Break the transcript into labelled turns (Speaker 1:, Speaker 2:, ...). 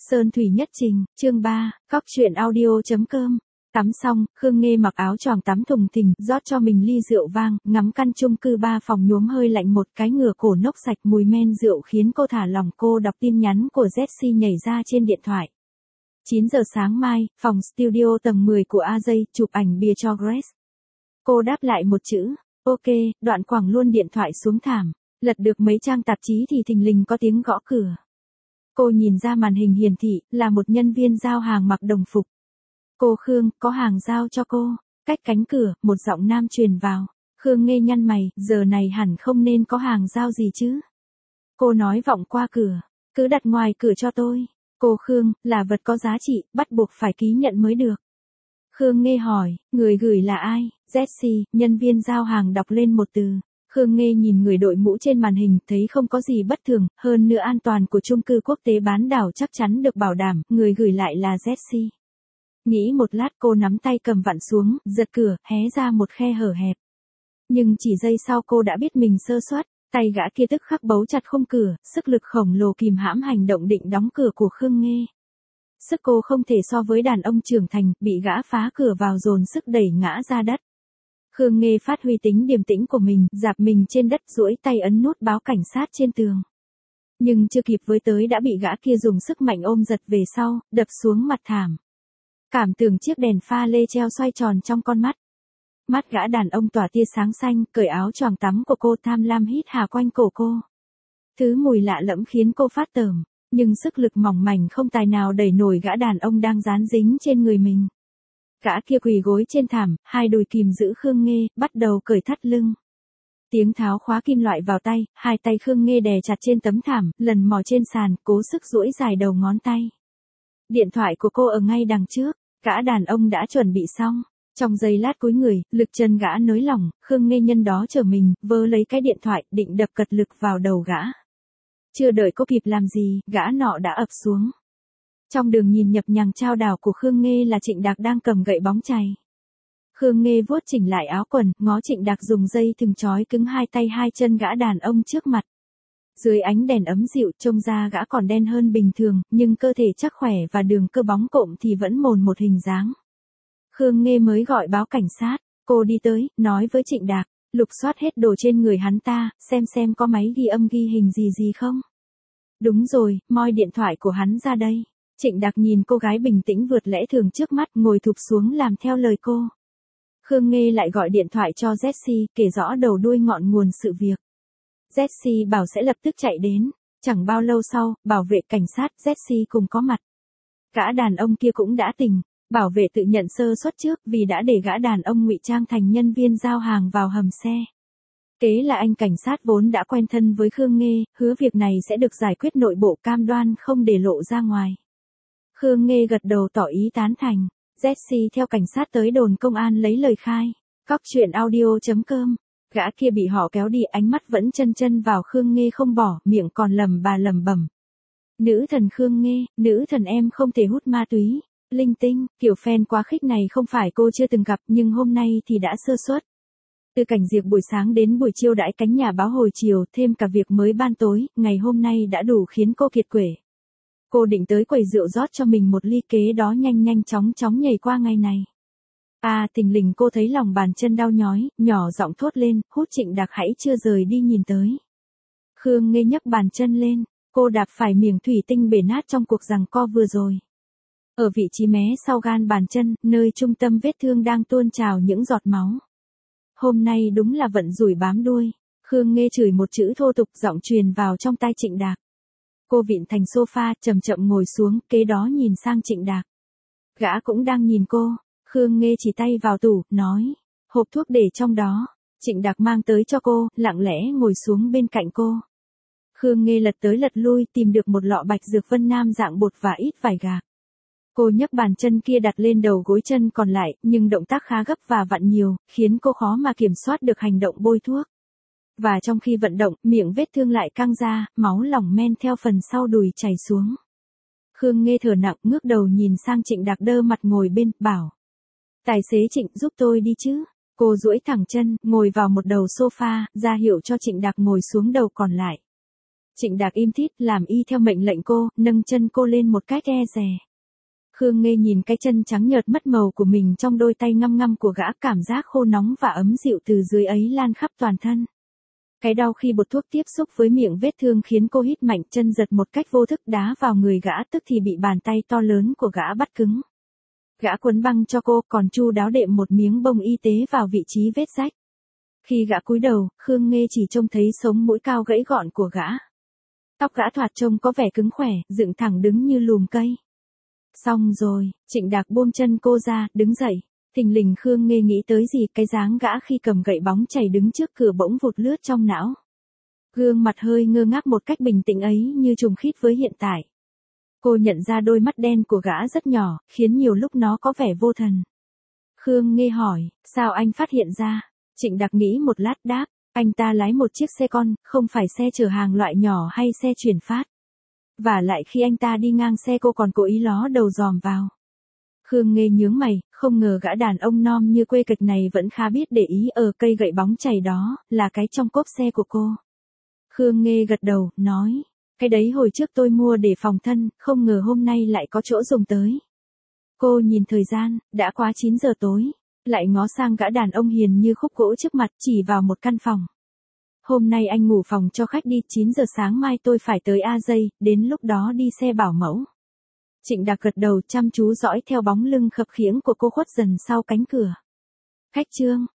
Speaker 1: Sơn thủy nhất trình, chương 3, Cóc truyện audio.com. Tắm xong, Khương Nghê mặc áo choàng tắm thùng thình, rót cho mình ly rượu vang, ngắm căn chung cư 3 phòng nhuốm hơi lạnh một cái ngửa cổ nốc sạch mùi men rượu khiến cô thả lỏng. Cô đọc tin nhắn của Jessie nhảy ra trên điện thoại. 9 giờ sáng mai, phòng studio tầng 10 của AJ, chụp ảnh bìa cho Grace. Cô đáp lại một chữ, ok, đoạn quẳng luôn điện thoại xuống thảm. Lật được mấy trang tạp chí thì thình lình có tiếng gõ cửa. Cô nhìn ra màn hình hiển thị, là một nhân viên giao hàng mặc đồng phục. Cô Khương, có hàng giao cho cô. Cách cánh cửa, một giọng nam truyền vào. Khương Nghê nhăn mày, giờ này hẳn không nên có hàng giao gì chứ. Cô nói vọng qua cửa, cứ đặt ngoài cửa cho tôi. Cô Khương, là vật có giá trị, bắt buộc phải ký nhận mới được. Khương Nghê hỏi, người gửi là ai? Jessie, nhân viên giao hàng đọc lên một từ. Khương Nghê nhìn người đội mũ trên màn hình, thấy không có gì bất thường, hơn nữa an toàn của chung cư quốc tế bán đảo chắc chắn được bảo đảm, người gửi lại là Jessie. Nghĩ một lát cô nắm tay cầm vặn xuống, giật cửa, hé ra một khe hở hẹp. Nhưng chỉ giây sau cô đã biết mình sơ suất, tay gã kia tức khắc bấu chặt khung cửa, sức lực khổng lồ kìm hãm hành động định đóng cửa của Khương Nghê. Sức cô không thể so với đàn ông trưởng thành, bị gã phá cửa vào dồn sức đẩy ngã ra đất. Khương Nghê phát huy tính điềm tĩnh của mình, dạp mình trên đất duỗi tay ấn nút báo cảnh sát trên tường. Nhưng chưa kịp với tới đã bị gã kia dùng sức mạnh ôm giật về sau, đập xuống mặt thảm. Cảm tưởng chiếc đèn pha lê treo xoay tròn trong con mắt. Mắt gã đàn ông tỏa tia sáng xanh, cởi áo choàng tắm của cô, tham lam hít hà quanh cổ cô. Thứ mùi lạ lẫm khiến cô phát tởm, nhưng sức lực mỏng mảnh không tài nào đẩy nổi gã đàn ông đang dán dính trên người mình. Gã kia quỳ gối trên thảm, hai đùi kìm giữ Khương Nghê, bắt đầu cởi thắt lưng. Tiếng tháo khóa kim loại vào tay, hai tay Khương Nghê đè chặt trên tấm thảm, lần mò trên sàn, cố sức duỗi dài đầu ngón tay. Điện thoại của cô ở ngay đằng trước, gã đàn ông đã chuẩn bị xong. Trong giây lát cúi người, lực chân gã nới lỏng, Khương Nghê nhân đó trở mình, vớ lấy cái điện thoại, định đập cật lực vào đầu gã. Chưa đợi cô kịp làm gì, gã nọ đã ập xuống. Trong đường nhìn nhập nhằng chao đảo của Khương Nghê là Trịnh Đạc đang cầm gậy bóng chày. Khương Nghê vuốt chỉnh lại áo quần, ngó Trịnh Đạc dùng dây thừng trói cứng hai tay hai chân gã đàn ông trước mặt. Dưới ánh đèn ấm dịu, trông ra gã còn đen hơn bình thường, nhưng cơ thể chắc khỏe và đường cơ bóng cộm thì vẫn mồn một hình dáng. Khương Nghê mới gọi báo cảnh sát, cô đi tới, nói với Trịnh Đạc, lục soát hết đồ trên người hắn ta, xem có máy ghi âm ghi hình gì không. Đúng rồi, moi điện thoại của hắn ra đây. Trịnh Đạc nhìn cô gái bình tĩnh vượt lẽ thường trước mắt, ngồi thụp xuống làm theo lời cô. Khương Nghê lại gọi điện thoại cho Jessie, kể rõ đầu đuôi ngọn nguồn sự việc. Jessie bảo sẽ lập tức chạy đến. Chẳng bao lâu sau, bảo vệ cảnh sát Jessie cùng có mặt. Gã đàn ông kia cũng đã tỉnh. Bảo vệ tự nhận sơ suất trước vì đã để gã đàn ông ngụy trang thành nhân viên giao hàng vào hầm xe. Kế là anh cảnh sát vốn đã quen thân với Khương Nghê, hứa việc này sẽ được giải quyết nội bộ, cam đoan không để lộ ra ngoài. Khương Nghê gật đầu tỏ ý tán thành. Jessie theo cảnh sát tới đồn công an lấy lời khai. Cóc truyện audio.com. Gã kia bị họ kéo đi, ánh mắt vẫn chân vào Khương Nghê không bỏ, miệng còn lẩm bẩm. Nữ thần Khương Nghê, nữ thần em không thể hút ma túy. Linh tinh, kiểu fan quá khích này không phải cô chưa từng gặp, nhưng hôm nay thì đã sơ suất. Từ cảnh diệp buổi sáng đến buổi chiêu đãi cánh nhà báo hồi chiều, thêm cả việc mới ban tối, ngày hôm nay đã đủ khiến cô kiệt quệ. Cô định tới quầy rượu rót cho mình một ly, kế đó nhanh chóng nhảy qua ngày này. Thình lình cô thấy lòng bàn chân đau nhói, nhỏ giọng thốt lên, hút. Trịnh Đạc hãy chưa rời đi nhìn tới. Khương Nghê nhấc bàn chân lên, cô đạp phải miếng thủy tinh bể nát trong cuộc giằng co vừa rồi. Ở vị trí mé sau gan bàn chân, nơi trung tâm vết thương đang tuôn trào những giọt máu. Hôm nay đúng là vận rủi bám đuôi. Khương Nghê chửi một chữ thô tục, giọng truyền vào trong tai Trịnh Đạc. Cô vịn thành sofa, chậm ngồi xuống, kế đó nhìn sang Trịnh Đạc. Gã cũng đang nhìn cô. Khương Nghê chỉ tay vào tủ, nói, hộp thuốc để trong đó. Trịnh Đạc mang tới cho cô, lặng lẽ ngồi xuống bên cạnh cô. Khương Nghê lật tới lật lui, tìm được một lọ bạch dược Vân Nam dạng bột và ít vải gạc. Cô nhấc bàn chân kia đặt lên đầu gối chân còn lại, nhưng động tác khá gấp và vặn nhiều, khiến cô khó mà kiểm soát được hành động bôi thuốc. Và trong khi vận động, miệng vết thương lại căng ra, máu lỏng men theo phần sau đùi chảy xuống. Khương Nghê thở nặng, ngước đầu nhìn sang Trịnh Đạc đơ mặt ngồi bên, bảo. Tài xế Trịnh, giúp tôi đi chứ. Cô duỗi thẳng chân, ngồi vào một đầu sofa, ra hiệu cho Trịnh Đạc ngồi xuống đầu còn lại. Trịnh Đạc im thít làm y theo mệnh lệnh cô, nâng chân cô lên một cách e dè. Khương Nghê nhìn cái chân trắng nhợt mất màu của mình trong đôi tay ngăm ngăm của gã, cảm giác khô nóng và ấm dịu từ dưới ấy lan khắp toàn thân. Cái đau khi bột thuốc tiếp xúc với miệng vết thương khiến cô hít mạnh, chân giật một cách vô thức đá vào người gã, tức thì bị bàn tay to lớn của gã bắt cứng. Gã quấn băng cho cô, còn chu đáo đệm một miếng bông y tế vào vị trí vết rách. Khi gã cúi đầu, Khương Nghê chỉ trông thấy sống mũi cao gãy gọn của gã. Tóc gã thoạt trông có vẻ cứng khỏe, dựng thẳng đứng như lùm cây. Xong rồi, Trịnh Đạc buông chân cô ra, đứng dậy. Thình lình Khương Nghê nghĩ tới gì, cái dáng gã khi cầm gậy bóng chày đứng trước cửa bỗng vụt lướt trong não. Gương mặt hơi ngơ ngác một cách bình tĩnh ấy như trùng khít với hiện tại. Cô nhận ra đôi mắt đen của gã rất nhỏ, khiến nhiều lúc nó có vẻ vô thần. Khương Nghê hỏi, sao anh phát hiện ra? Trịnh Đạc nghĩ một lát đáp, anh ta lái một chiếc xe con, không phải xe chở hàng loại nhỏ hay xe chuyển phát. Và lại khi anh ta đi ngang xe cô còn cố ý ló đầu dòm vào. Khương Nghê nhướng mày, không ngờ gã đàn ông nom như quê kịch này vẫn khá biết để ý ở cây gậy bóng chày đó, là cái trong cốp xe của cô. Khương Nghê gật đầu, nói, cái đấy hồi trước tôi mua để phòng thân, không ngờ hôm nay lại có chỗ dùng tới. Cô nhìn thời gian, đã quá 9 giờ tối, lại ngó sang gã đàn ông hiền như khúc gỗ trước mặt, chỉ vào một căn phòng. Hôm nay anh ngủ phòng cho khách đi, 9 giờ sáng mai tôi phải tới A Dây, đến lúc đó đi xe bảo mẫu. Trịnh Đạc gật đầu chăm chú dõi theo bóng lưng khập khiễng của cô khuất dần sau cánh cửa. Khách Trương,